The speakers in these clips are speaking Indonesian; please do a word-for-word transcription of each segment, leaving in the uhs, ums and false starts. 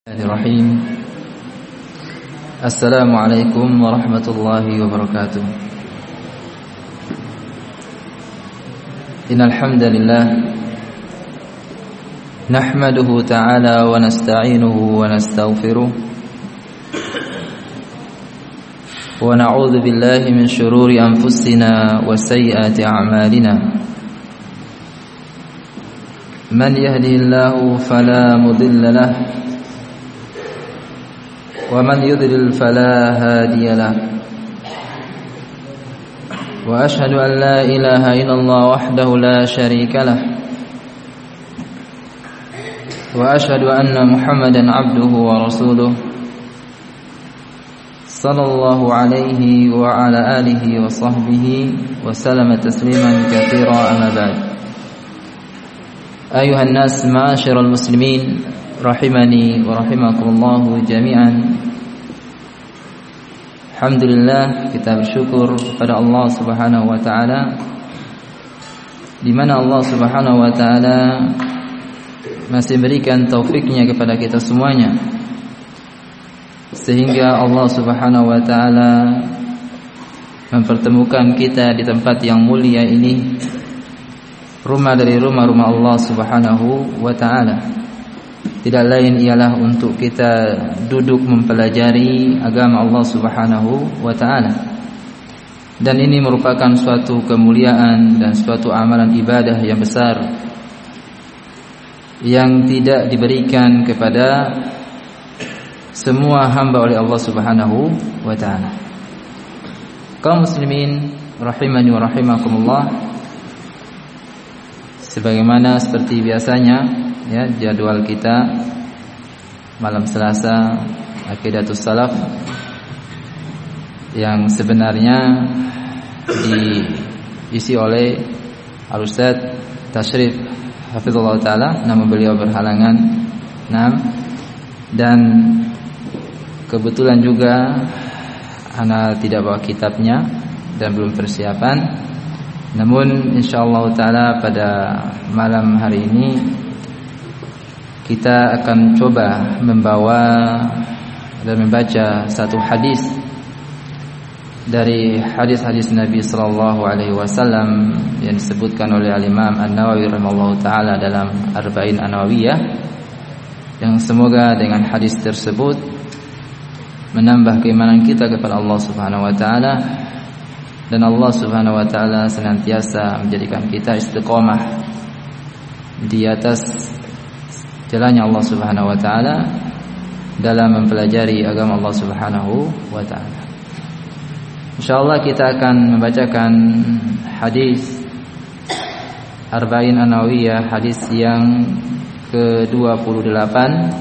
Bismillahirrahmanirrahim. Assalamualaikum warahmatullahi wabarakatuh. Innal hamdalillah nahmaduhu ta'ala wa nasta'inuhu wa nastaghfiruh wa na'udzu billahi min shururi anfusina wa sayyiati a'malina. Man yahdihillahu fala mudilla lahu ومن يضلل فلا هادي له وأشهد أن لا إله إلا الله وحده لا شريك له وأشهد أن محمدا عبده ورسوله صلى الله عليه وعلى آله وصحبه وسلم تسليما كثيرا. أما بعد. أيها الناس معاشر المسلمين rahimani wa rahimakumullah jami'an. Alhamdulillah, kita bersyukur kepada Allah Subhanahu wa taala, di mana Allah Subhanahu wa taala masih berikan taufiknya kepada kita semuanya, sehingga Allah Subhanahu wa taala mempertemukan kita di tempat yang mulia ini, rumah dari rumah-rumah Allah Subhanahu wa taala. Tidak lain ialah untuk kita duduk mempelajari agama Allah Subhanahu wa taala. Dan ini merupakan suatu kemuliaan dan suatu amalan ibadah yang besar yang tidak diberikan kepada semua hamba oleh Allah Subhanahu wa taala. Kaum muslimin rahimani wa rahimakumullah, sebagaimana seperti biasanya, ya, jadwal kita malam Selasa Aqidatus Salaf yang sebenarnya diisi oleh Al-Ustaz Tashrif hafizallahu taala, namun beliau berhalangan. Nah, dan kebetulan juga ana tidak bawa kitabnya dan belum persiapan. Namun insyaallah taala pada malam hari ini kita akan coba membawa dan membaca satu hadis dari hadis-hadis Nabi sallallahu alaihi wasallam yang disebutkan oleh Al-Imam An-Nawawi rahimahullahu taala dalam Arba'in An-Nawawiyah, yang semoga dengan hadis tersebut menambah keimanan kita kepada Allah Subhanahu wa taala, dan Allah Subhanahu wa taala senantiasa menjadikan kita istiqomah di atas jalannya Allah Subhanahu wa taala dalam mempelajari agama Allah Subhanahu wa taala. Insyaallah kita akan membacakan hadis Arba'in An-Nawawiyah, hadis yang ke dua puluh delapan,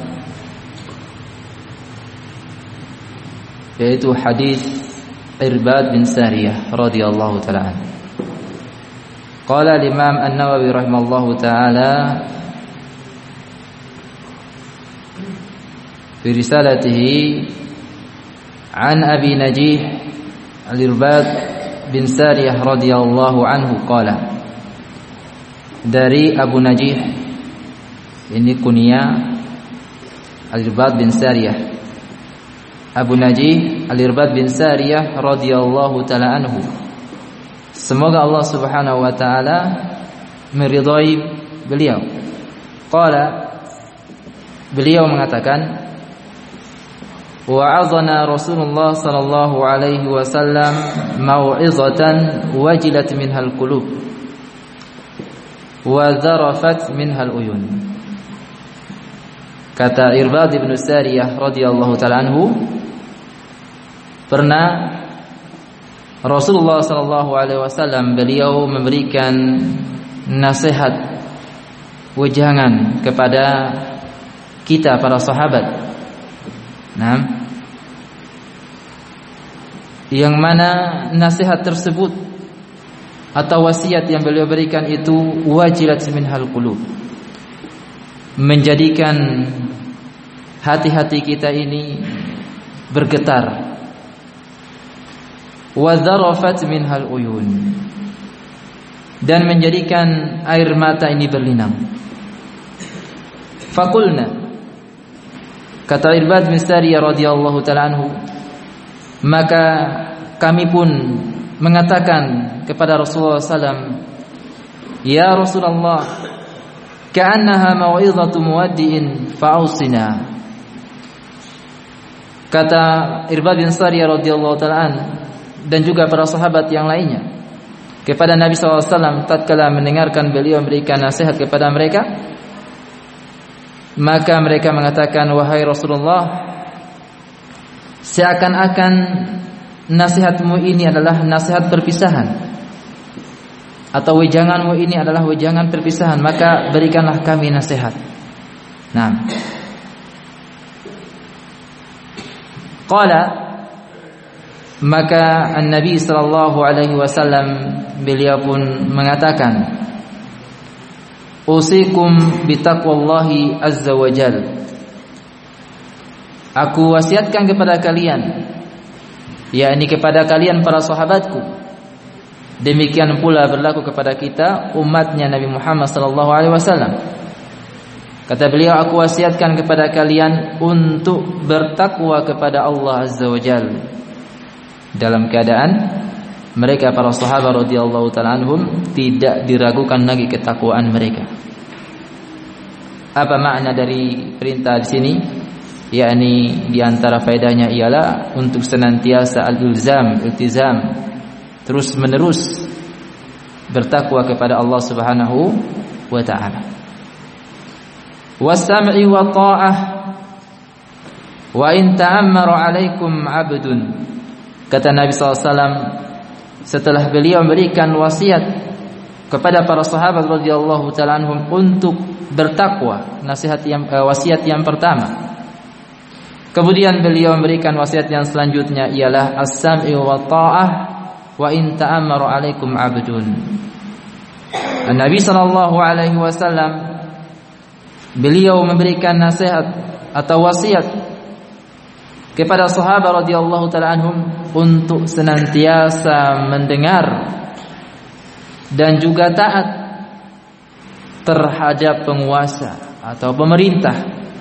yaitu hadis Irbad bin Sariyah radhiyallahu taala anhu. Qala al-Imam An-Nawawi rahimallahu taala في رسالته عن أبي نجيح الإرباد بن سارية رضي الله عنه قال, dari Abu Najih, ini kunyah Al-Irbad bin Sariyah, Abu Najih Al-Irbad bin Sariyah radhiyallahu taala anhu, semoga Allah Subhanahu wa taala meridhai beliau. Qala, beliau mengatakan, wa'adhana Rasulullah sallallahu alaihi wasallam mau'izatan wajilat minhal qulub wa dharafat minhal uyun. Kata Irbad bin Sariyah radhiyallahu ta'ala anhu, pernah Rasulullah sallallahu alaihi wasallam beliau memberikan nasihat, wejangan kepada kita para sahabat. Nah, yang mana nasihat tersebut atau wasiat yang beliau berikan itu wajilat minhal qulub, menjadikan hati-hati kita ini bergetar, wa dharafat minhal uyun, dan menjadikan air mata ini berlinang. Faqulna, Kata Irbad bin Sariyah radhiyallahu taala anhu, maka kami pun mengatakan kepada Rasulullah sallallahu alaihi wasallam, ya Rasulullah, ka'annaha mau'izatu muwaddi'in fa'ausina. Kata Irbad bin Sariyah radhiyallahu taala an dan juga para sahabat yang lainnya kepada Nabi sallallahu alaihi wasallam tatkala mendengarkan beliau memberikan nasihat kepada mereka, maka mereka mengatakan, wahai Rasulullah, seakan-akan nasihatmu ini adalah nasihat perpisahan, atau wejanganmu ini adalah wejangan perpisahan, maka berikanlah kami nasihat. Nah, qala, maka An-Nabi sallallahu alaihi wasallam beliau pun mengatakan, usikum bitaqwallahi azza wa jal. Aku wasiatkan kepada kalian, yakni kepada kalian para sahabatku, demikian pula berlaku kepada kita umatnya Nabi Muhammad sallallahu alaihi wasallam. Kata beliau, aku wasiatkan kepada kalian untuk bertakwa kepada Allah azza wa jal, dalam keadaan mereka para sahabat radhiyallahu taala anhum tidak diragukan lagi ketakwaan mereka. Apa makna dari perintah di sini? Yakni di antara faedahnya ialah untuk senantiasa al-ilzam, iltizam, terus menerus bertakwa kepada Allah Subhanahu wa taala. Was-sam'i wa ta'ah wa in ta'ammara 'alaikum 'abdun. Kata Nabi sallallahu alaihi wasallam setelah beliau memberikan wasiat kepada para sahabat radhiyallahu taala anhum untuk bertakwa, nasihat yang eh, wasiat yang pertama. Kemudian beliau memberikan wasiat yang selanjutnya ialah as-sam'i wa ta'ah wa in ta'ammara 'alaikum 'abdun. Nabi sallallahu alaihi wasallam beliau memberikan nasihat atau wasiat kepada sahabat radhiyallahu taala anhum untuk senantiasa mendengar dan juga taat terhadap penguasa atau pemerintah.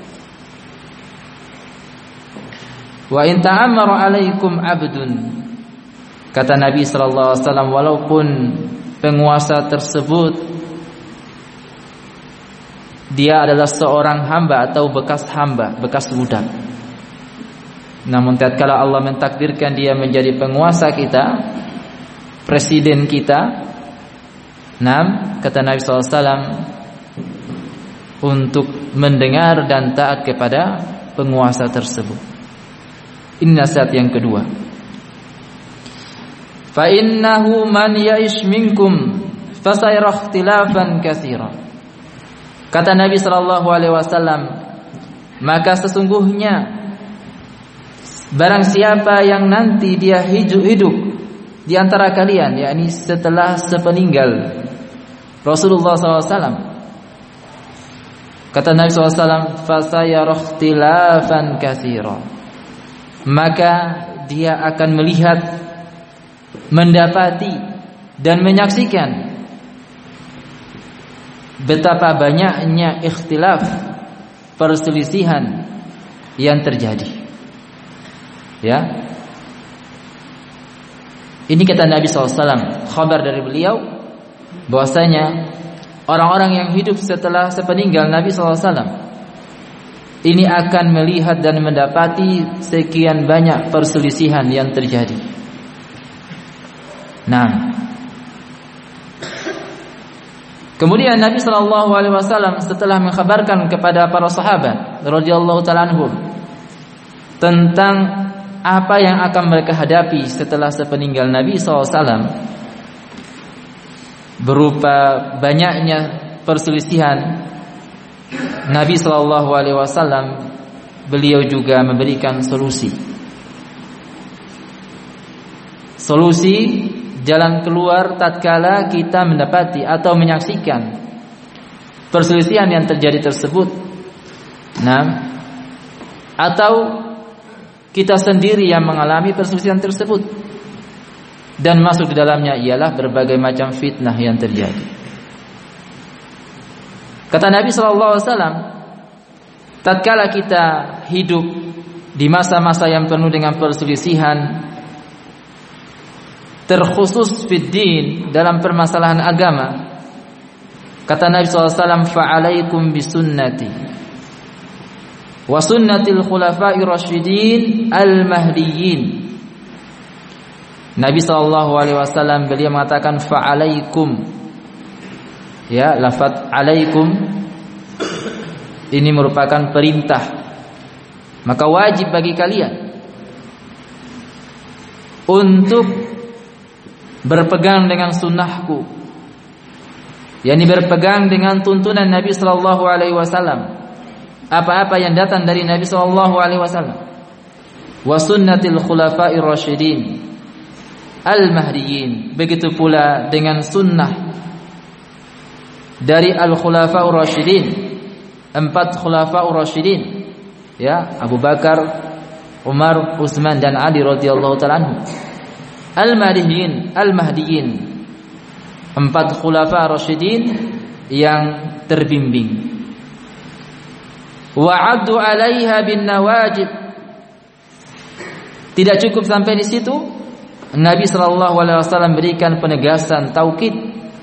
Wa in ta'ammara 'alaikum 'abdun. Kata Nabi sallallahu alaihi wasallam, walaupun penguasa tersebut dia adalah seorang hamba atau bekas hamba, bekas budak, namun tatkala Allah mentakdirkan dia menjadi penguasa kita, presiden kita, nam, kata Nabi sallallahu alaihi wasallam, untuk mendengar dan taat kepada penguasa tersebut. Ini nasihat yang kedua. Fa innahu man ya'ish minkum fasayara ikhtilafan katsira. Kata Nabi sallallahu alaihi wasallam, maka sesungguhnya barang siapa yang nanti dia hidup-hidup di antara kalian, yakni setelah sepeninggal Rasulullah sallallahu alaihi wasallam, kata Nabi sallallahu alaihi wasallam, fasayara ikhtilafan katsira, maka dia akan melihat, mendapati dan menyaksikan betapa banyaknya ikhtilaf, perselisihan yang terjadi. Ya, ini kata Nabi sallallahu alaihi wasallam, khabar dari beliau bahwasanya orang-orang yang hidup setelah sepeninggal Nabi sallallahu alaihi wasallam ini akan melihat dan mendapati sekian banyak perselisihan yang terjadi. Nah, kemudian Nabi sallallahu alaihi wasallam setelah mengkhabarkan kepada para sahabat radhiyallahu taala anhum tentang apa yang akan mereka hadapi setelah sepeninggal Nabi sallallahu alaihi wasallam berupa banyaknya perselisihan, Nabi sallallahu alaihi wasallam beliau juga memberikan solusi. Solusi jalan keluar tatkala kita mendapati atau menyaksikan perselisihan yang terjadi tersebut. Nah, atau kita sendiri yang mengalami perselisihan tersebut dan masuk di dalamnya ialah berbagai macam fitnah yang terjadi. Kata Nabi sallallahu alaihi wasallam, tatkala kita hidup di masa-masa yang penuh dengan perselisihan, terkhusus fid din, dalam permasalahan agama, kata Nabi sallallahu alaihi wasallam, fa'alaikum bisunnati wa sunnatil khulafa'ir rasyidin al-mahdiyyin. Nabi sallallahu alaihi wasallam beliau mengatakan fa'alaikum, ya, lafaz alaikum ini merupakan perintah. Maka wajib bagi kalian untuk berpegang dengan sunnahku, yakni berpegang dengan tuntunan Nabi sallallahu alaihi wasallam, apa-apa yang datang dari Nabi sallallahu alaihi wasallam, wa sunnatil khulafa'ir rasyidin al-mahdiyyin, begitu pula dengan sunnah dari al-khulafa'ur rasyidin, empat khulafa'ur rasyidin, ya, Abu Bakar, Umar, Utsman dan Ali radhiyallahu ta'ala anhu. Al-Mahdiyyin, Al-Mahdiyyin, empat khulafa rasyidin yang terbimbing. Wa'addu 'alaiha bin nawajib. Tidak cukup sampai di situ, Nabi sallallahu alaihi wasallam berikan penegasan taukid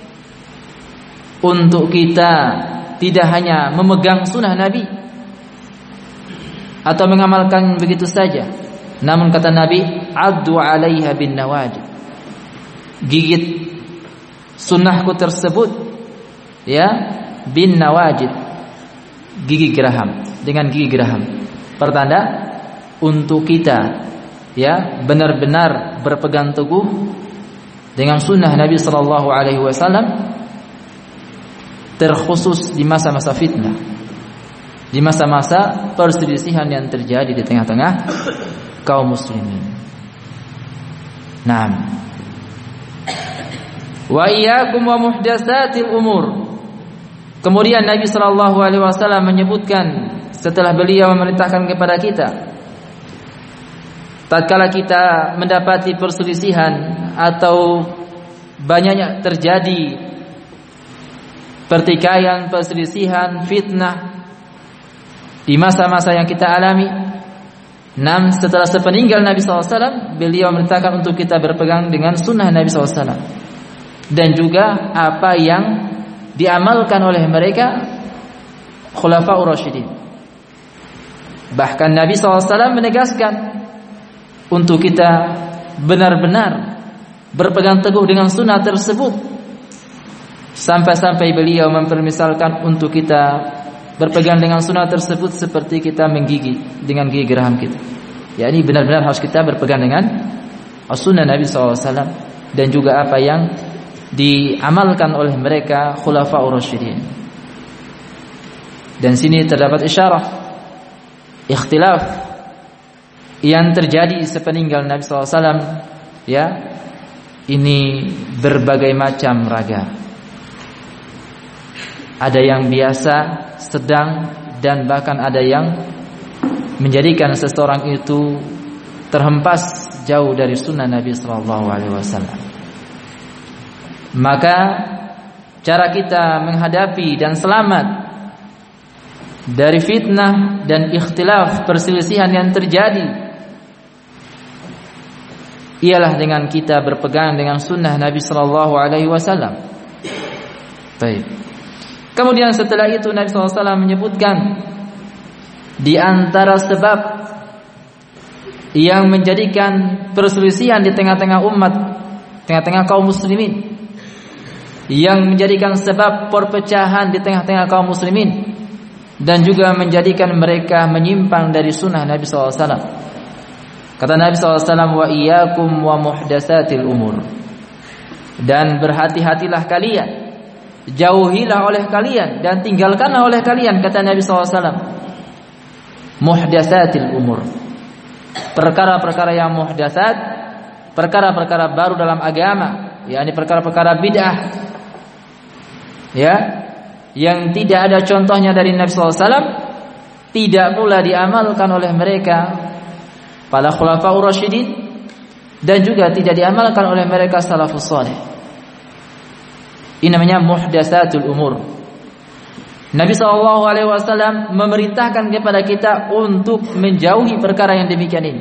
untuk kita tidak hanya memegang sunnah Nabi atau mengamalkan begitu saja, namun kata Nabi, addu 'alaiha bin nawajib, gigit sunnahku tersebut, ya, bin nawajib, gigi geraham, dengan gigi geraham, pertanda untuk kita, ya, benar-benar berpegang teguh dengan sunnah Nabi sallallahu alaihi wasallam, terkhusus di masa-masa fitnah, di masa-masa perselisihan yang terjadi di tengah-tengah kaum muslimin. Naam. Wa iyyakum wa muhdatsatil umur. Kemudian Nabi sallallahu alaihi wasallam menyebutkan setelah beliau memerintahkan kepada kita, tatkala kita mendapati perselisihan atau banyaknya terjadi pertikaian, perselisihan, fitnah di masa-masa yang kita alami, nam setelah sepeninggal Nabi sallallahu alaihi wasallam, beliau memerintahkan untuk kita berpegang dengan sunnah Nabi sallallahu alaihi wasallam dan juga apa yang diamalkan oleh mereka khulafaur rasyidin. Bahkan Nabi sallallahu alaihi wasallam menegaskan untuk kita benar-benar berpegang teguh dengan sunnah tersebut, sampai-sampai beliau mempermisalkan untuk kita berpegang dengan sunnah tersebut seperti kita menggigit dengan gigi geraham kita. Ya, ini benar-benar harus kita berpegang dengan sunnah Nabi sallallahu alaihi wasallam dan juga apa yang diamalkan oleh mereka khulafaur rasyidin. Dan sini terdapat isyarah ikhtilaf yang terjadi sepeninggal Nabi sallallahu alaihi wasallam, ya, ini berbagai macam raga. Ada yang biasa, sedang, dan bahkan ada yang menjadikan seseorang itu terhempas jauh dari sunnah Nabi sallallahu alaihi wasallam. Maka cara kita menghadapi dan selamat dari fitnah dan ikhtilaf perselisihan yang terjadi ialah dengan kita berpegang dengan sunnah Nabi sallallahu alaihi wasallam. Baik. Kemudian setelah itu Nabi sallallahu alaihi wasallam menyebutkan di antara sebab yang menjadikan perselisihan di tengah-tengah umat, tengah-tengah kaum muslimin, yang menjadikan sebab perpecahan di tengah-tengah kaum muslimin dan juga menjadikan mereka menyimpang dari sunnah Nabi sallallahu alaihi wasallam. Kata Nabi sallallahu alaihi wasallam, wa iyyakum wa muhdatsatil umur, dan berhati-hatilah kalian, jauhilah oleh kalian dan tinggalkanlah oleh kalian, kata Nabi sallallahu alaihi wasallam, muhdatsatil umur, perkara-perkara yang muhdatsat, perkara-perkara baru dalam agama, yakni perkara-perkara bid'ah, ya, yang tidak ada contohnya dari Nabi sallallahu alaihi wasallam, tidak pula diamalkan oleh mereka para khulafaur rasyidin dan juga tidak diamalkan oleh mereka salafus saleh. Ini namanya muhdatsatul umur. Nabi shallallahu alaihi wasallam memerintahkan kepada kita untuk menjauhi perkara yang demikian ini.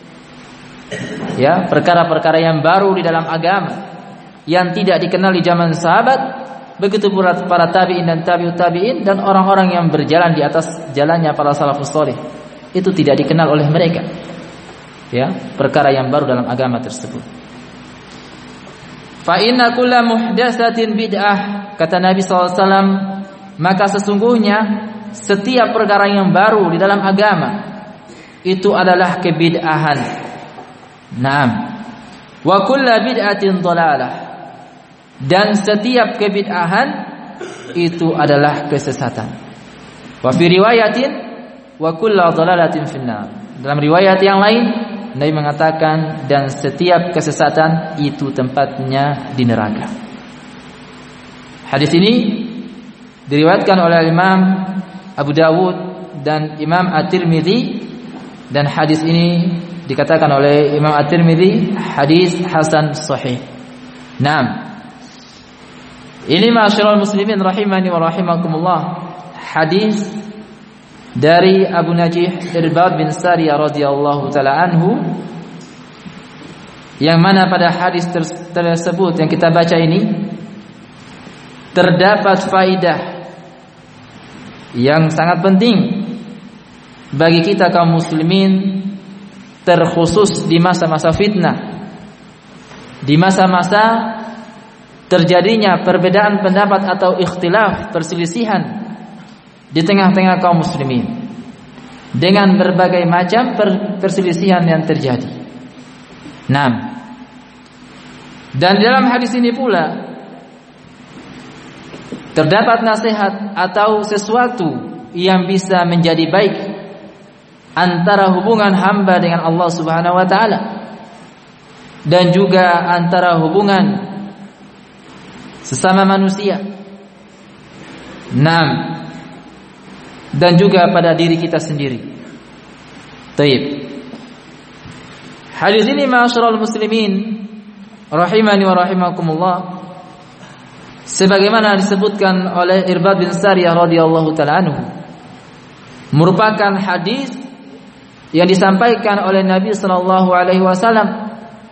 Ya, perkara-perkara yang baru di dalam agama yang tidak dikenal di zaman sahabat, begitu pula para tabi'in dan tabi'ut tabi'in dan orang-orang yang berjalan di atas jalannya para salafus saleh. Itu tidak dikenal oleh mereka. Ya, perkara yang baru dalam agama tersebut. Fa inna kulla muhdatsatin bid'ah, kata Nabi sallallahu alaihi wasallam, maka sesungguhnya setiap perkara yang baru di dalam agama itu adalah kebid'ahan. Naam. Wa kullu bid'atin dhalalah. Dan setiap kebid'ahan itu adalah kesesatan. Wa fi riwayatin wa kullu dhalalatin finnar. Dalam riwayat yang lain Nabi mengatakan dan setiap kesesatan itu tempatnya di neraka. Hadis ini diriwayatkan oleh Imam Abu Dawud dan Imam At-Tirmidzi, dan hadis ini dikatakan oleh Imam At-Tirmidzi hadis hasan sahih. Naam. Ini ma'asyiral muslimin rahimani wa rahimakumullah, hadis dari Abu Najih Irbad bin Sariyah radhiyallahu taala anhu, yang mana pada hadis tersebut yang kita baca ini terdapat faidah yang sangat penting bagi kita kaum muslimin, terkhusus di masa-masa fitnah, di masa-masa terjadinya perbedaan pendapat atau ikhtilaf, perselisihan di tengah-tengah kaum muslimin dengan berbagai macam perselisihan yang terjadi. Naam. Dan dalam hadis ini pula terdapat nasihat atau sesuatu yang bisa menjadi baik antara hubungan hamba dengan Allah Subhanahu wa taala, dan juga antara hubungan sesama manusia. Naam. Dan juga pada diri kita sendiri. Taib. Hadis ini ma'asyiral muslimin rahimani wa rahimakumullah, sebagaimana disebutkan oleh Irbad bin Sariyah radhiyallahu taala anhu, merupakan hadis yang disampaikan oleh Nabi sallallahu alaihi wasallam,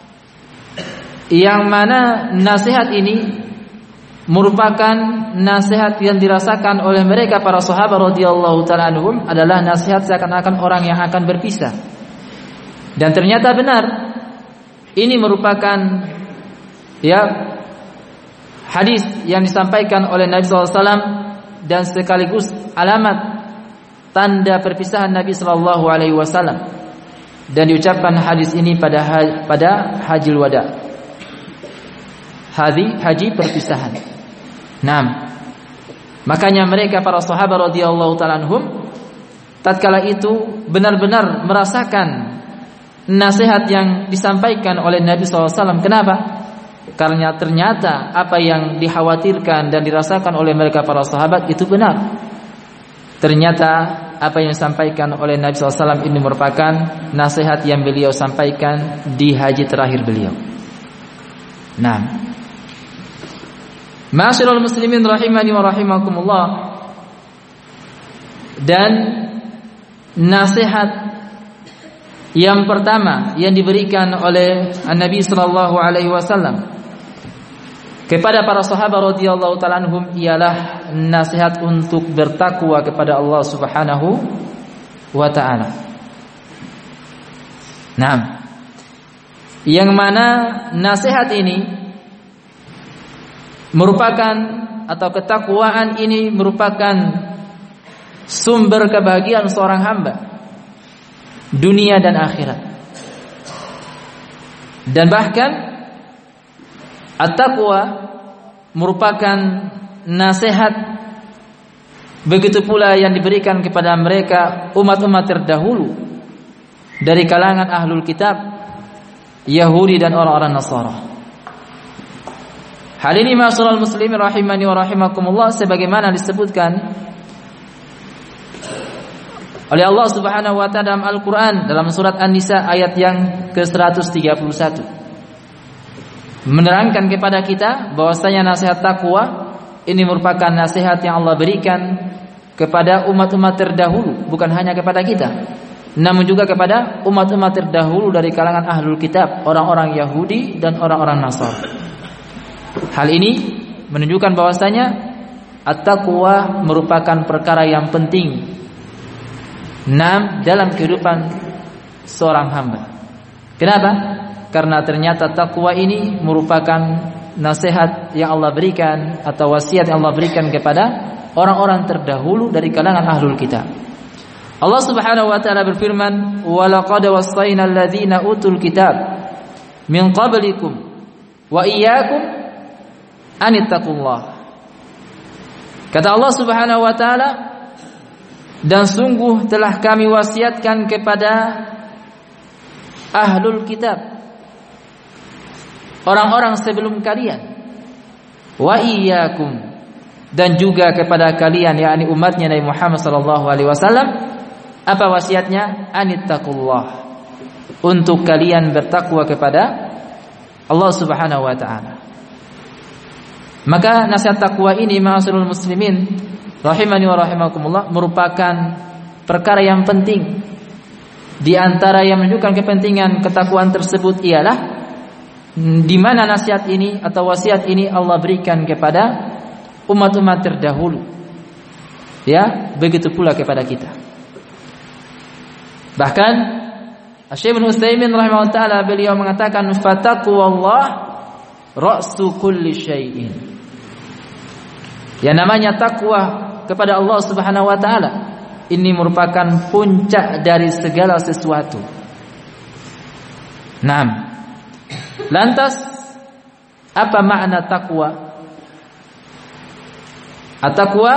yang mana nasihat ini merupakan nasihat yang dirasakan oleh mereka para sahabat radhiyallahu taala anhum, adalah nasihat seakan-akan orang yang akan berpisah. Dan ternyata benar, ini merupakan ya hadis yang disampaikan oleh Nabi sallallahu alaihi wasallam dan sekaligus alamat tanda perpisahan Nabi sallallahu alaihi wasallam, dan diucapkan hadis ini pada pada hajil wada, haji haji perpisahan. Naam. Makanya mereka para sahabat radhiyallahu taala anhum tatkala itu benar-benar merasakan nasihat yang disampaikan oleh Nabi sallallahu alaihi wasallam. Kenapa? Karena ternyata apa yang dikhawatirkan dan dirasakan oleh mereka para sahabat itu benar. Ternyata apa yang disampaikan oleh Nabi sallallahu alaihi wasallam ini merupakan nasihat yang beliau sampaikan di haji terakhir beliau. Nah, ma'asyiral muslimin rahimani wa rahimakumullah, dan nasihat yang pertama yang diberikan oleh Nabi sallallahu alaihi wasallam kepada para sahabat radhiyallahu taala anhum ialah nasihat untuk bertakwa kepada Allah Subhanahu wa taala. Naam. Yang mana nasihat ini merupakan, atau ketakwaan ini merupakan sumber kebahagiaan seorang hamba dunia dan akhirat. Dan bahkan at-taqwa merupakan nasihat begitu pula yang diberikan kepada mereka umat-umat terdahulu dari kalangan ahlul kitab, Yahudi dan orang-orang Nasara. Hal ini ma'asyiral muslimin rahimani wa rahimakumullah sebagaimana disebutkan oleh Allah Subhanahu wa taala dalam Al-Qur'an dalam surat An-Nisa ayat yang ke seratus tiga puluh satu, menerangkan kepada kita bahwasanya nasihat takwa ini merupakan nasihat yang Allah berikan kepada umat-umat terdahulu, bukan hanya kepada kita, namun juga kepada umat-umat terdahulu dari kalangan ahlul kitab, orang-orang Yahudi dan orang-orang Nasrani. Hal ini menunjukkan bahwasanya at-taqwa merupakan perkara yang penting Nam dalam kehidupan seorang hamba. Kenapa? Karena ternyata takwa ini merupakan nasihat yang Allah berikan atau wasiat yang Allah berikan kepada orang-orang terdahulu dari kalangan ahlul kitab. Allah Subhanahu wa taala berfirman, "Wa laqad wassayna alladziina utul kitab min qablikum wa iyyakum an ittaqullah." Kata Allah Subhanahu wa taala, dan sungguh telah kami wasiatkan kepada ahlul kitab, orang-orang sebelum kalian, wa iyyakum, dan juga kepada kalian, yakni umatnya Nabi Muhammad sallallahu alaihi wasallam. Apa wasiatnya? Anittaqullah, untuk kalian bertakwa kepada Allah Subhanahu wa taala. Maka nasihat takwa ini, ma'asyiral muslimin rahimani wa rahimakumullah, merupakan perkara yang penting. Di antara yang menunjukkan kepentingan ketakwaan tersebut ialah di mana nasihat ini atau wasiat ini Allah berikan kepada umat-umat terdahulu. Ya, begitu pula kepada kita. Bahkan Syekh Ibnu Utsaimin rahimahullah taala beliau mengatakan, "Fataqwallah ra'su kulli syai'in." Yang namanya takwa kepada Allah Subhanahu wa taala ini merupakan puncak dari segala sesuatu. Naam. Lantas apa makna takwa? At-taqwa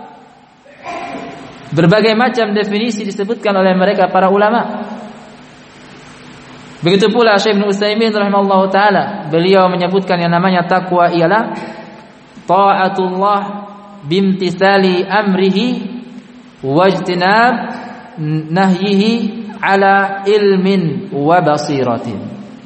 berbagai macam definisi disebutkan oleh mereka para ulama. Begitu pula Syekh Ibnu Utsaimin rahimahullahu taala, beliau menyebutkan yang namanya takwa ialah ta'atullah bimtithali amrihi wajtinab nahyihi ala ilmin wa basiratin.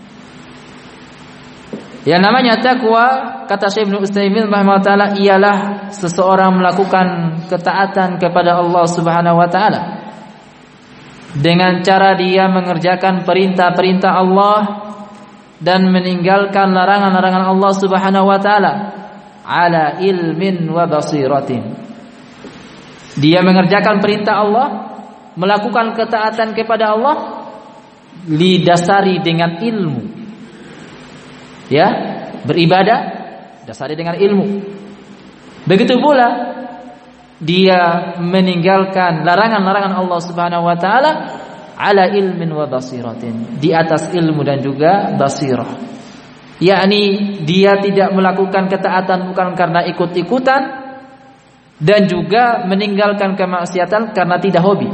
Yang namanya takwa, kata Syekh Ibnu Utsaimin rahimahullah taala, ialah seseorang melakukan ketaatan kepada Allah Subhanahu wa taala dengan cara dia mengerjakan perintah-perintah Allah dan meninggalkan larangan-larangan Allah Subhanahu wa taala ala ilmin wa basiratin. Dia mengerjakan perintah Allah, melakukan ketaatan kepada Allah didasari dengan ilmu. Ya, beribadah dasari dengan ilmu. Begitu pula dia meninggalkan larangan-larangan Allah Subhanahu wa taala ala ilmin wa basiratin, di atas ilmu dan juga basirah. Yakni dia tidak melakukan ketaatan bukan karena ikut-ikutan dan juga meninggalkan kemaksiatan karena tidak hobi.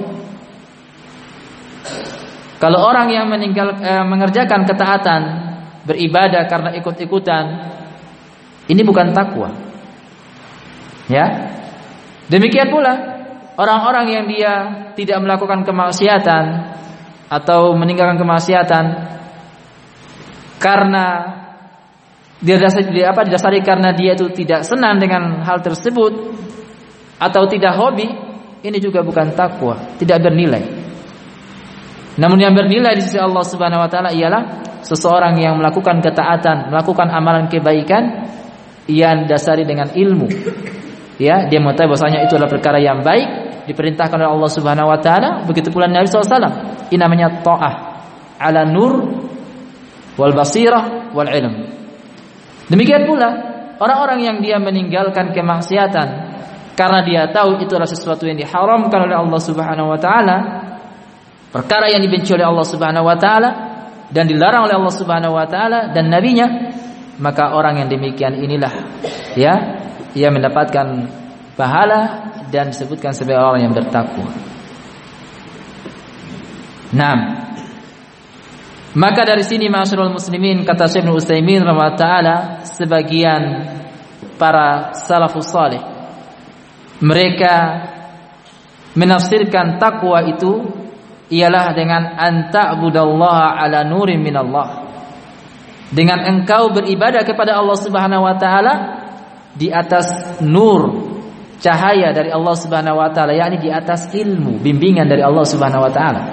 Kalau orang yang meninggal eh, mengerjakan ketaatan, beribadah karena ikut-ikutan, ini bukan takwa. Ya. Demikian pula orang-orang yang dia tidak melakukan kemaksiatan atau meninggalkan kemaksiatan karena dia didasari apa didasari karena dia itu tidak senang dengan hal tersebut atau tidak hobi, ini juga bukan takwa, tidak bernilai. Namun yang bernilai di sisi Allah Subhanahu wa taala ialah seseorang yang melakukan ketaatan, melakukan amalan kebaikan yang dasari dengan ilmu. Ya, dia mengetahui bahwasanya itu adalah perkara yang baik, diperintahkan oleh Allah Subhanahu wa taala. Begitu pula Nabi sallallahu alaihi wasallam. Ini namanya ta'ah ala nur wal basirah wal ilm. Demikian pula orang-orang yang dia meninggalkan kemaksiatan karena dia tahu itu adalah sesuatu yang diharamkan oleh Allah Subhanahu wa taala, perkara yang dibenci oleh Allah Subhanahu wa taala dan dilarang oleh Allah Subhanahu wa taala dan nabinya, maka orang yang demikian inilah ya, ia mendapatkan pahala dan disebutkan sebagai orang yang bertakwa. Naam. Maka dari sini ma'asyiral muslimin, kata Syekh Ibnu Utsaimin rahimahullah taala, sebagian para salafus saleh mereka menafsirkan takwa itu ialah dengan anta'budallaha ala nurin minallah, dengan engkau beribadah kepada Allah Subhanahu wa taala di atas nur cahaya dari Allah Subhanahu wa taala, yakni di atas ilmu, bimbingan dari Allah Subhanahu wa taala.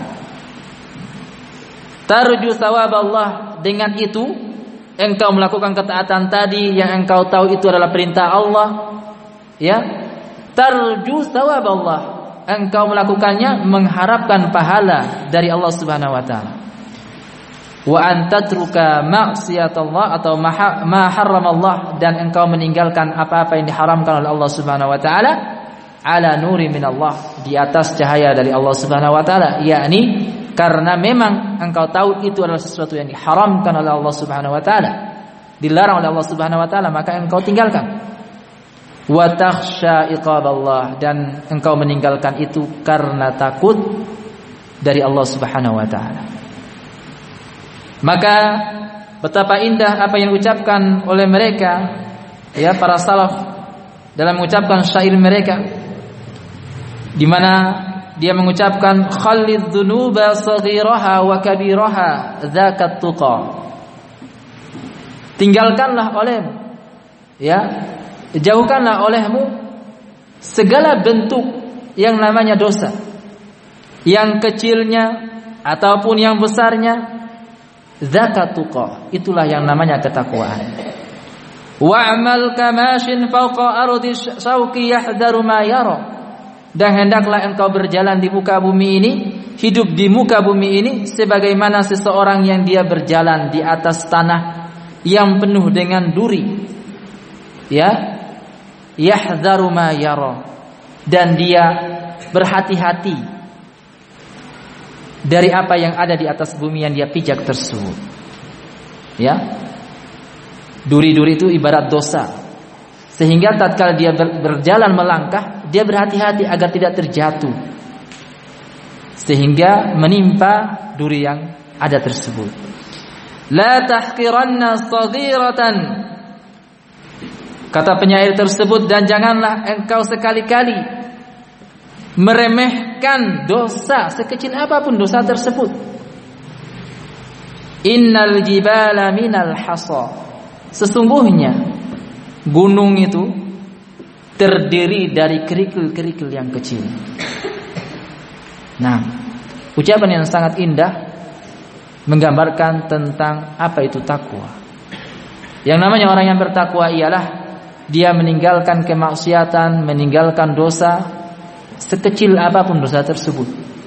Tarju thawab Allah, dengan itu engkau melakukan ketaatan tadi yang engkau tahu itu adalah perintah Allah, ya. Tarju thawab Allah, engkau melakukannya mengharapkan pahala dari Allah Subhanahu wa taala. Wa antatruka ma'siyatullah atau ma harramallah, dan engkau meninggalkan apa-apa yang diharamkan oleh Allah Subhanahu wa taala ala nuri minallah, di atas cahaya dari Allah Subhanahu wa taala, yakni karena memang engkau tahu itu adalah sesuatu yang diharamkan oleh Allah Subhanahu wa taala, dilarang oleh Allah Subhanahu wa taala, maka engkau tinggalkan. Wa takhsha iqaballah, dan engkau meninggalkan itu karena takut dari Allah Subhanahu wa taala. Maka betapa indah apa yang diucapkan oleh mereka, ya, para salaf dalam mengucapkan syair mereka, di mana dia mengucapkan khallid dzunuba saghiraha wa kabiraha dzakat tuqa. Tinggalkanlah olehmu, ya, jauhkanlah olehmu segala bentuk yang namanya dosa, yang kecilnya ataupun yang besarnya. Zakat tuqa, itulah yang namanya ketakwaan. Wa'mal kamashin fawqa ardi syauqi yahdharu ma yara, dan hendaklah engkau berjalan di muka bumi ini, hidup di muka bumi ini sebagaimana seseorang yang dia berjalan di atas tanah yang penuh dengan duri, ya, yahdharu ma yara, dan dia berhati-hati dari apa yang ada di atas bumi yang dia pijak tersebut. Ya, duri-duri itu ibarat dosa, sehingga tatkala dia berjalan melangkah, dia berhati-hati agar tidak terjatuh, sehingga menimpa duri yang ada tersebut. La tahqiranna saghiratan, kata penyair tersebut, dan janganlah engkau sekali-kali meremehkan dosa, sekecil apapun dosa tersebut. Innal jibala minal hasa, sesungguhnya gunung itu terdiri dari kerikil-kerikil yang kecil. Nah, ucapan yang sangat indah menggambarkan tentang apa itu takwa. Yang namanya orang yang bertakwa ialah dia meninggalkan kemaksiatan, meninggalkan dosa, sekecil apapun dosa tersebut,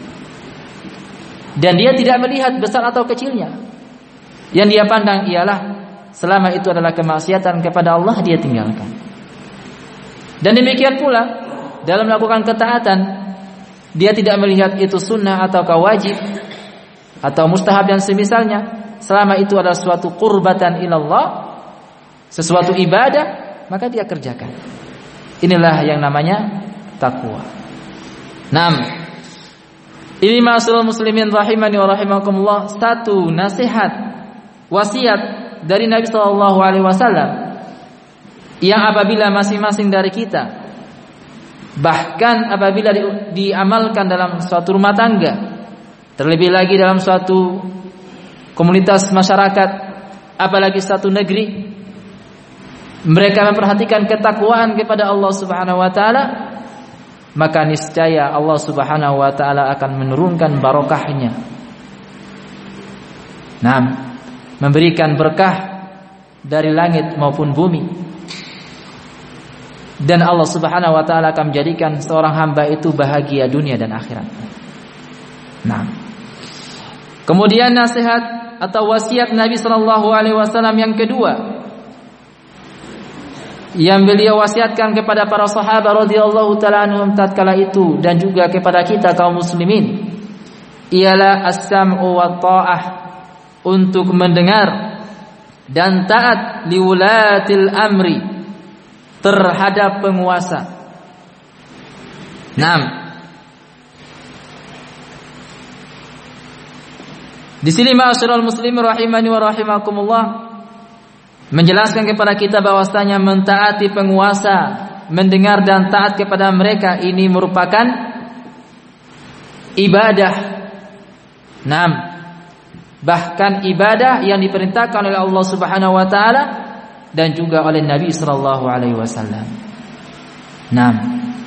dan dia tidak melihat besar atau kecilnya. Yang dia pandang ialah selama itu adalah kemaksiatan kepada Allah, dia tinggalkan. Dan demikian pula dalam melakukan ketaatan, dia tidak melihat itu sunnah atau wajib atau mustahab dan semisalnya, selama itu adalah suatu qurbatan ilallah, sesuatu ibadah, maka dia kerjakan. Inilah yang namanya takwa. Naam. Ini ma'asyiral muslimin rahimani wa rahimakumullah, satu nasihat, wasiat dari Nabi sallallahu alaihi wasallam yang apabila masing-masing dari kita, bahkan apabila di, diamalkan dalam suatu rumah tangga, terlebih lagi dalam suatu komunitas masyarakat, apalagi satu negeri, mereka memperhatikan ketakwaan kepada Allah Subhanahu wa taala, maka niscaya Allah Subhanahu wa taala akan menurunkan barokahnya. Nah, memberikan berkah dari langit maupun bumi. Dan Allah Subhanahu wa taala akan menjadikan seorang hamba itu bahagia dunia dan akhirat. Nah, kemudian nasihat atau wasiat Nabi sallallahu alaihi wasallam yang kedua yang beliau wasiatkan kepada para sahabat radhiyallahu taala anhum tatkala itu, dan juga kepada kita kaum muslimin, ialah as-sam'u wa ta'ah, untuk mendengar dan taat liwulatil amri, terhadap penguasa. Naam. Di sini ma'asyiral muslimin rahimani wa rahimakumullah menjelaskan kepada kita bahwasanya mentaati penguasa, mendengar dan taat kepada mereka, ini merupakan ibadah. Naam. Bahkan ibadah yang diperintahkan oleh Allah Subhanahu wa taala dan juga oleh Nabi sallallahu alaihi wasallam. Naam.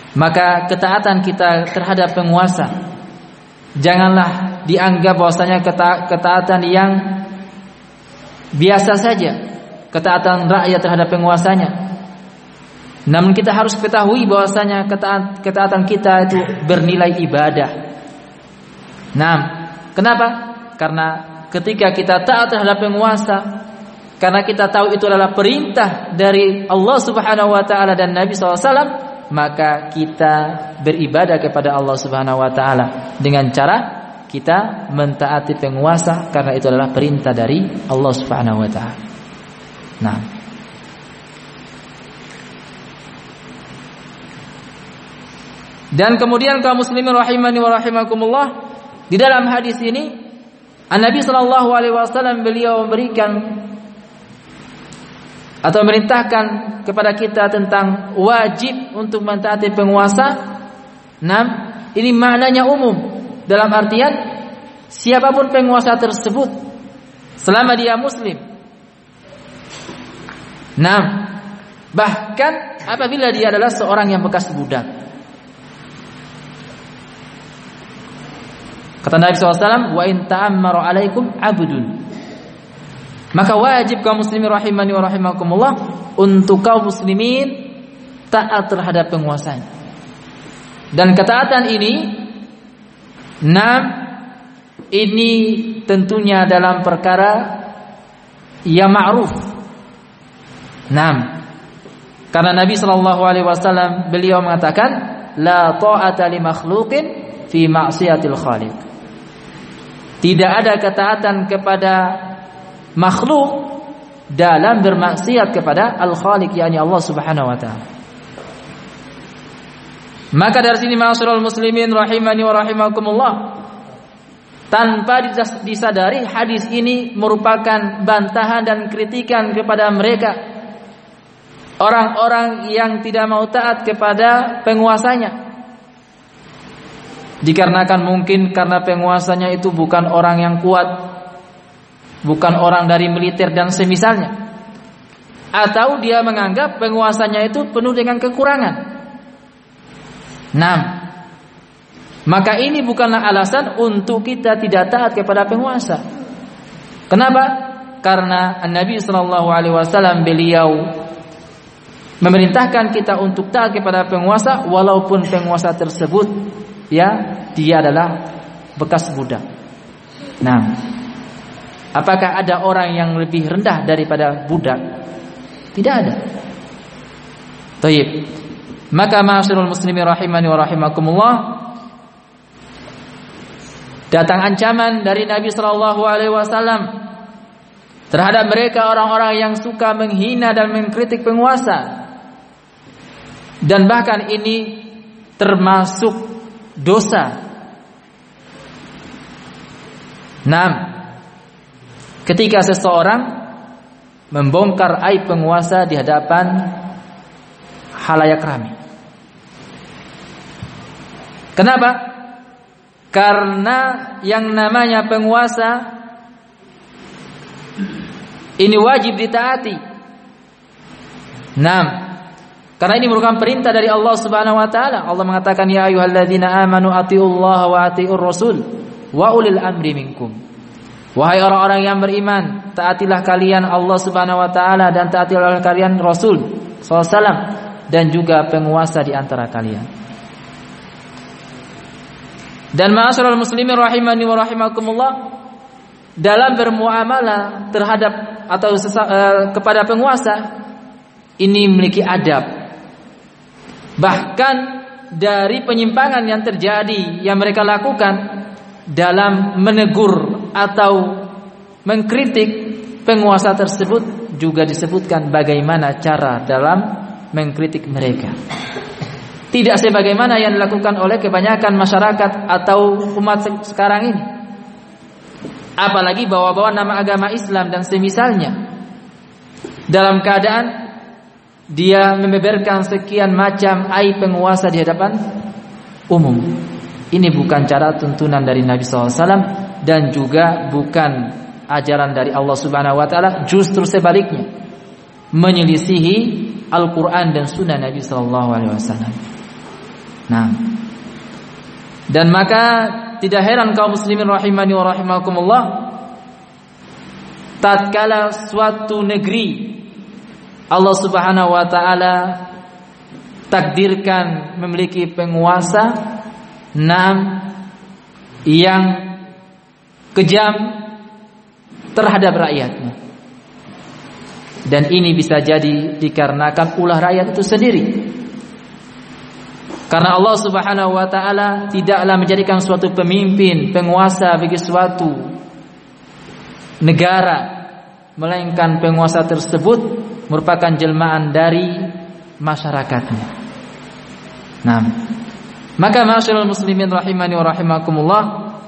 Maka ketaatan kita terhadap penguasa janganlah dianggap bahwasanya keta- ketaatan yang biasa saja, ketaatan rakyat terhadap penguasanya. Namun kita harus ketahui bahwasanya ketaatan, ketaatan kita itu bernilai ibadah. Nah, kenapa? Karena ketika kita taat terhadap penguasa, karena kita tahu itu adalah perintah dari Allah Subhanahu wa taala dan Nabi shallallahu alaihi wasallam, maka kita beribadah kepada Allah Subhanahu wa taala dengan cara kita mentaati penguasa karena itu adalah perintah dari Allah Subhanahu wa taala. Nah, dan kemudian kaum muslimin rahimani wa rahimakumullah, di dalam hadis ini An-Nabi sallallahu alaihi wasallam beliau memberikan atau memerintahkan kepada kita tentang wajib untuk mentaati penguasa. Nah, ini maknanya umum dalam artian siapapun penguasa tersebut selama dia muslim. Nah, bahkan apabila dia adalah seorang yang bekas budak. Kata Nabi shallallahu alaihi wasallam, wa in ta'ammara alaikum abdun. Maka wajib kaum muslimin rahimani wa rahimakumullah untuk kaum muslimin taat terhadap penguasanya. Dan ketaatan ini, nah, ini tentunya dalam perkara yang ma'ruf. Nah, karena Nabi sallallahu alaihi wasallam beliau mengatakan, la ta'ata li makhluqin fi ma'siyatil khaliq. Tidak ada ketaatan kepada makhluk dalam bermaksiat kepada Al-Khaliq, yakni Allah Subhanahu wa taala. Maka dari sini ma'asyiral muslimin rahimani wa rahimakumullah, tanpa disadari hadis ini merupakan bantahan dan kritikan kepada mereka orang-orang yang tidak mau taat kepada penguasanya. Dikarenakan mungkin karena penguasanya itu bukan orang yang kuat, bukan orang dari militer dan semisalnya, atau dia menganggap penguasanya itu penuh dengan kekurangan. Nah, maka ini bukanlah alasan untuk kita tidak taat kepada penguasa. Kenapa? Karena Nabi Shallallahu Alaihi Wasallam beliau memerintahkan kita untuk taat kepada penguasa, walaupun penguasa tersebut ya dia adalah bekas budak. Nah, apakah ada orang yang lebih rendah daripada budak? Tidak ada. Baik. Maka ma'asyiral muslimin rahimani wa rahimakumullah, datang ancaman dari Nabi sallallahu alaihi wasallam terhadap mereka orang-orang yang suka menghina dan mengkritik penguasa. Dan bahkan ini termasuk dosa. Nah, ketika seseorang membongkar aib penguasa di hadapan halayak ramai. Kenapa? Karena yang namanya penguasa ini wajib ditaati. Nah, karena ini merupakan perintah dari Allah Subhanahu wa taala. Allah mengatakan, ya ayyuhalladzina amanu atiullaha wa atiur rasul wa ulil amri minkum. Wahai orang-orang yang beriman, taatilah kalian Allah Subhanahu wa taala dan taatilah kalian Rasul sallallahu alaihi wasallam dan juga penguasa di antara kalian. Dan ma'asyiral muslimin rahimani wa rahimakumullah, dalam bermuamalah terhadap atau sesa, uh, kepada penguasa ini memiliki adab. Bahkan dari penyimpangan yang terjadi yang mereka lakukan dalam menegur atau mengkritik penguasa tersebut juga disebutkan bagaimana cara dalam mengkritik mereka. Tidak sebagaimana yang dilakukan oleh kebanyakan masyarakat atau umat sekarang ini. Apalagi bawa-bawa nama agama Islam dan semisalnya, dalam keadaan dia membeberkan sekian macam aib penguasa di hadapan umum. Ini bukan cara tuntunan dari Nabi sallallahu alaihi wasallam dan juga bukan ajaran dari Allah Subhanahu wa taala, justru sebaliknya, menyelisihi Al-Qur'an dan sunnah Nabi sallallahu alaihi wasallam. Nah, dan maka tidak heran kaum muslimin rahimani wa rahimakumullah, tatkala suatu negeri Allah Subhanahu wa taala takdirkan memiliki penguasa enam yang kejam terhadap rakyatnya. Dan ini bisa jadi dikarenakan ulah rakyat itu sendiri. Karena Allah Subhanahu wa taala tidaklah menjadikan suatu pemimpin, penguasa bagi suatu negara, melainkan penguasa tersebut merupakan jelmaan dari masyarakatnya. Nah, maka ma'asyiral muslimin rahimani wa rahimakumullah,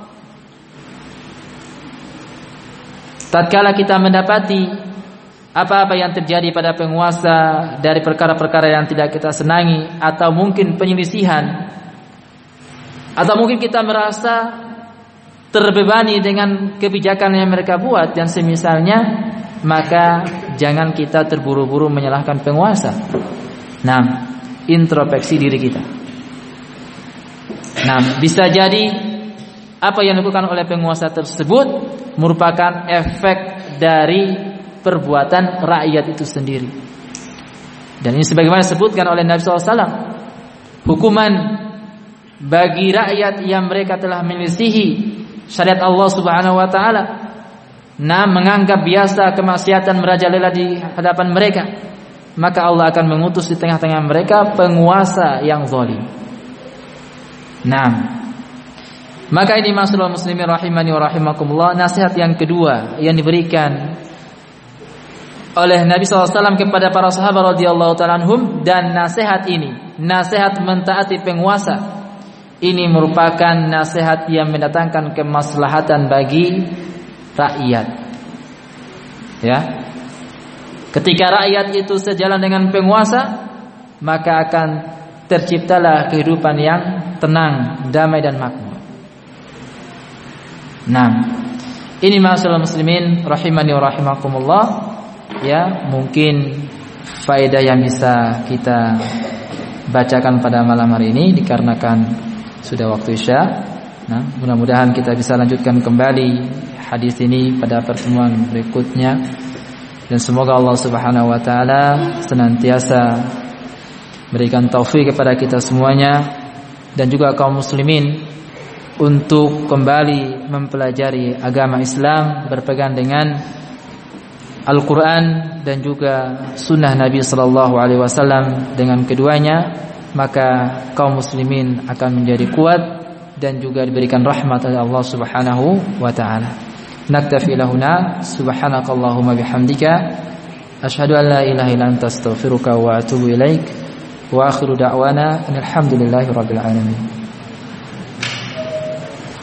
tatkala kita mendapati apa-apa yang terjadi pada penguasa dari perkara-perkara yang tidak kita senangi, atau mungkin penyelisihan, atau mungkin kita merasa terbebani dengan kebijakan yang mereka buat dan semisalnya, maka jangan kita terburu-buru menyalahkan penguasa. Nah, introspeksi diri kita. Nah, bisa jadi apa yang dilakukan oleh penguasa tersebut merupakan efek dari perbuatan rakyat itu sendiri. Dan ini sebagaimana disebutkan oleh Nabi shallallahu alaihi wasallam, hukuman bagi rakyat yang mereka telah menyelisihi syariat Allah Subhanahu wa taala, nah menganggap biasa kemaksiatan merajalela di hadapan mereka, maka Allah akan mengutus di tengah-tengah mereka penguasa yang zalim. Nah, maka ini masalah muslimin rahimani wa rahimakumullah, nasihat yang kedua yang diberikan oleh Nabi shallallahu alaihi wasallam kepada para sahabat radhiyallahu ta'ala anhum, dan nasihat ini, nasihat mentaati penguasa, ini merupakan nasihat yang mendatangkan kemaslahatan bagi rakyat. Ya. Ketika rakyat itu sejalan dengan penguasa, maka akan terciptalah kehidupan yang tenang, damai dan makmur. Nah, ini masalah muslimin rahimani wa rahimakumullah. Ya, mungkin faedah yang bisa kita bacakan pada malam hari ini dikarenakan sudah waktu Isya. Nah, mudah-mudahan kita bisa lanjutkan kembali hadis ini pada pertemuan berikutnya, dan semoga Allah Subhanahu wa taala senantiasa berikan taufik kepada kita semuanya dan juga kaum muslimin untuk kembali mempelajari agama Islam, berpegang dengan Al-Quran dan juga Sunnah Nabi Sallallahu Alaihi Wasallam. Dengan keduanya, maka kaum muslimin akan menjadi kuat dan juga diberikan rahmat oleh Allah Subhanahu wa taala. Naktafi lahuna, subhanakallahumma bihamdika, asyhadu an la ilaha illa anta, astaghfiruka wa atubu ilaik, wa akhiru da'wana alhamdulillahi rabbil alamin.